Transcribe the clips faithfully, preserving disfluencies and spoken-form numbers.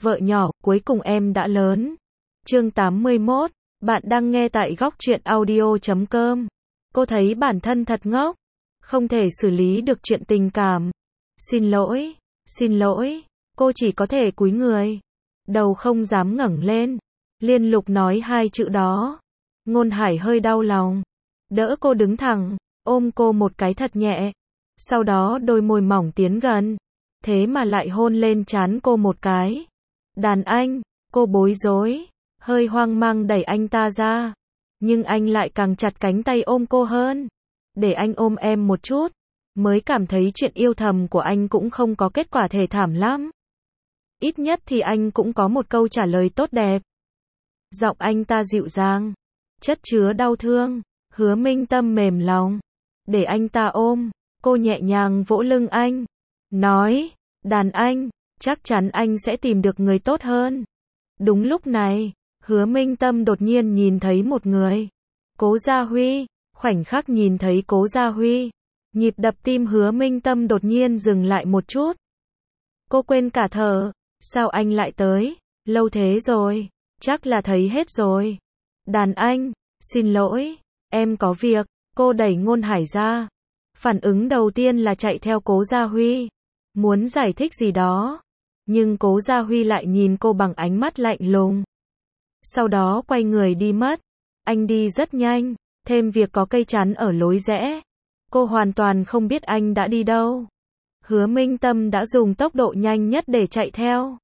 Vợ nhỏ, cuối cùng em đã lớn. Chương tám mươi mốt, bạn đang nghe tại góc truyện audio chấm com. Cô thấy bản thân thật ngốc, không thể xử lý được chuyện tình cảm. Xin lỗi, xin lỗi, cô chỉ có thể cúi người, đầu không dám ngẩng lên. Liên Lục nói hai chữ đó. Ngôn Hải hơi đau lòng, đỡ cô đứng thẳng, ôm cô một cái thật nhẹ. Sau đó đôi môi mỏng tiến gần, thế mà lại hôn lên trán cô một cái. Đàn anh, cô bối rối, hơi hoang mang đẩy anh ta ra. Nhưng anh lại càng chặt cánh tay ôm cô hơn. Để anh ôm em một chút. Mới cảm thấy chuyện yêu thầm của anh cũng không có kết quả thê thảm lắm. Ít nhất thì anh cũng có một câu trả lời tốt đẹp. Giọng anh ta dịu dàng, chất chứa đau thương. Hứa Minh Tâm mềm lòng, để anh ta ôm. Cô nhẹ nhàng vỗ lưng anh, nói, đàn anh, chắc chắn anh sẽ tìm được người tốt hơn. Đúng lúc này, Hứa Minh Tâm đột nhiên nhìn thấy một người. Cố Gia Huy. Khoảnh khắc nhìn thấy Cố Gia Huy, nhịp đập tim Hứa Minh Tâm đột nhiên dừng lại một chút. Cô quên cả thở. Sao anh lại tới? Lâu thế rồi, chắc là thấy hết rồi. Đàn anh, xin lỗi, em có việc. Cô đẩy Ngôn Hải ra. Phản ứng đầu tiên là chạy theo Cố Gia Huy, muốn giải thích gì đó. Nhưng Cố Gia Huy lại nhìn cô bằng ánh mắt lạnh lùng. Sau đó quay người đi mất. Anh đi rất nhanh, thêm việc có cây chắn ở lối rẽ. Cô hoàn toàn không biết anh đã đi đâu. Hứa Minh Tâm đã dùng tốc độ nhanh nhất để chạy theo.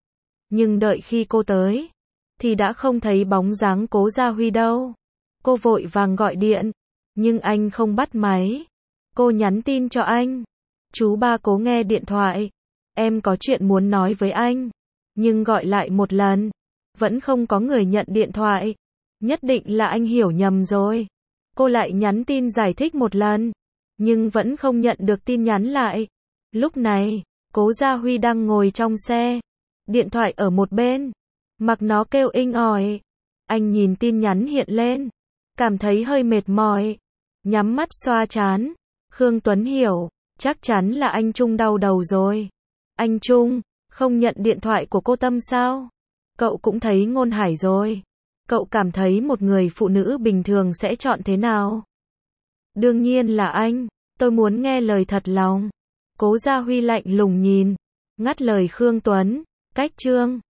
Nhưng đợi khi cô tới, thì đã không thấy bóng dáng Cố Gia Huy đâu. Cô vội vàng gọi điện, nhưng anh không bắt máy. Cô nhắn tin cho anh. Chú ba Cố nghe điện thoại. Em có chuyện muốn nói với anh. Nhưng gọi lại một lần, vẫn không có người nhận điện thoại. Nhất định là anh hiểu nhầm rồi. Cô lại nhắn tin giải thích một lần, nhưng vẫn không nhận được tin nhắn lại. Lúc này, Cố Gia Huy đang ngồi trong xe, điện thoại ở một bên, mặc nó kêu inh ỏi. Anh nhìn tin nhắn hiện lên, cảm thấy hơi mệt mỏi, nhắm mắt xoa trán. Khương Tuấn Hiểu, chắc chắn là anh Trung đau đầu rồi. Anh Trung, không nhận điện thoại của cô Tâm sao? Cậu cũng thấy Ngôn Hải rồi. Cậu cảm thấy một người phụ nữ bình thường sẽ chọn thế nào? Đương nhiên là anh, tôi muốn nghe lời thật lòng. Cố Gia Huy lạnh lùng nhìn, ngắt lời Khương Tuấn, cách chương.